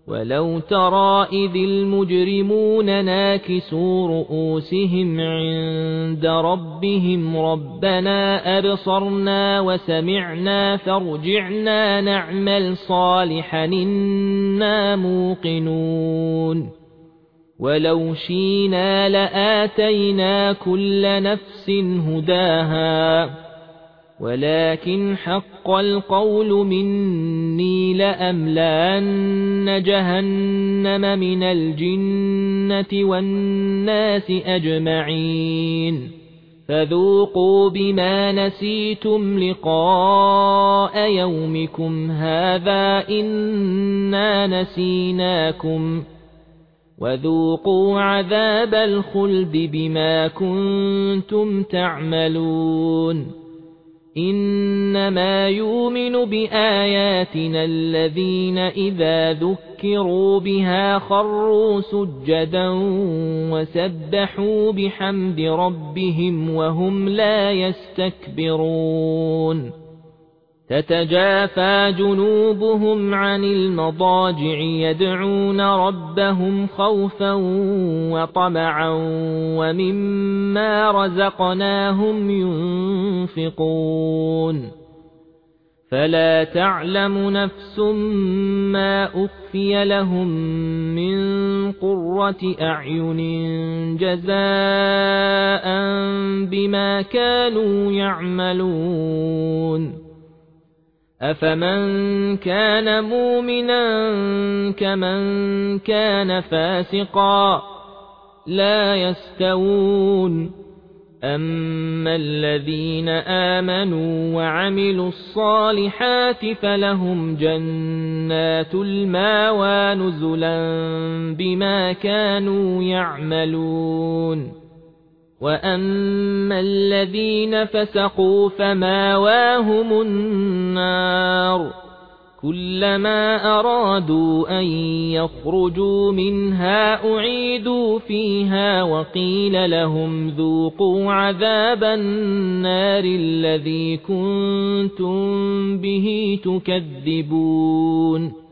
ولو ترى إذ المجرمون ناكسوا رؤوسهم عند ربهم ربنا أبصرنا وسمعنا فارجعنا نعمل صالحا إنا موقنون ولو شئنا لآتينا كل نفس هداها ولكن حق القول مني لأملأن جهنم من الجنة والناس أجمعين فذوقوا بما نسيتم لقاء يومكم هذا إنا نسيناكم وذوقوا عذاب الخلد بما كنتم تعملون إنما يؤمن بآياتنا الذين إذا ذكروا بها خروا سجدا وسبحوا بحمد ربهم وهم لا يستكبرون تتجافى جنوبهم عن المضاجع يدعون ربهم خوفا وطمعا ومما رزقناهم ينفقون فلا تعلم نفس ما أخفي لهم من قرة أعين جزاء بما كانوا يعملون أفمن كان مؤمنا كمن كان فاسقا لا يستوون أما الذين آمنوا وعملوا الصالحات فلهم جنات المأوى نزلا بما كانوا يعملون وأما الذين فسقوا فمأواهم النار كلما أرادوا أن يخرجوا منها أعيدوا فيها وقيل لهم ذوقوا عذاب النار الذي كنتم به تكذبون